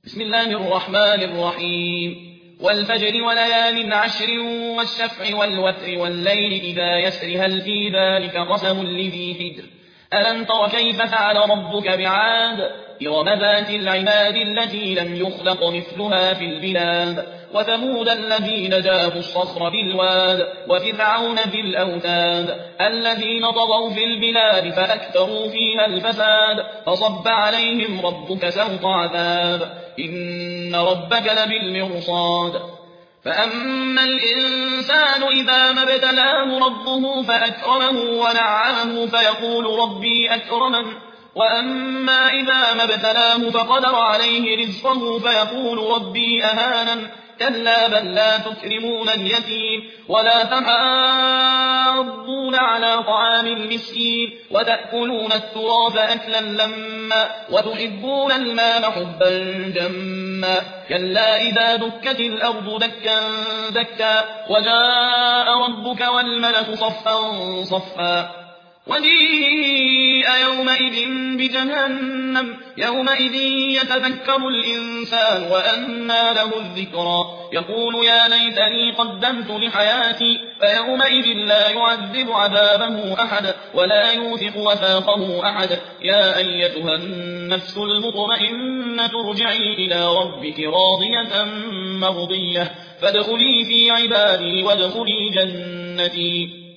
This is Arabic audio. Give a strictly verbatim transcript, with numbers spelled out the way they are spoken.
بسم الله الرحمن الرحيم والفجر وليال عشر والشفع والوتر والليل إذا يسر هل في ذلك قسم لذي حجر ألم تر كيف فعل ربك بعاد إرم ذات العماد التي لم يخلق مثلها في البلاد وثمود الذين جابوا الصخر بالواد وفرعون ذي الأوتاد الذين طغوا في البلاد فأكثروا فيها الفساد فصب عليهم ربك سوط عذاب إن ربك لبالمرصاد فأما الإنسان إذا ما ابتلاه ربه فأكرمه ونعمه فيقول ربي أكرمن وأما إذا ما ابتلاه فقدر عليه رزقه فيقول ربي أهانن كلا بل لا تكرمون اليتيم ولا تحاضون على طعام المسكين وتأكلون التراث أكلا لما وتحبون المال حبا جما كلا إذا دكت الأرض دكا دكا وجاء ربك والملك صفا صفا وجيء يومئذ بجهنم يومئذ يتذكر الإنسان وأنى له الذكرى يقول يا ليتني قدمت لحياتي فيومئذ لا يعذب عذابه أحد ولا يوثق وثاقه أحد يا أيتها النفس المطمئنة ارجعي إلى ربك راضية مرضية فادخلي في عبادي وادخلي جنتي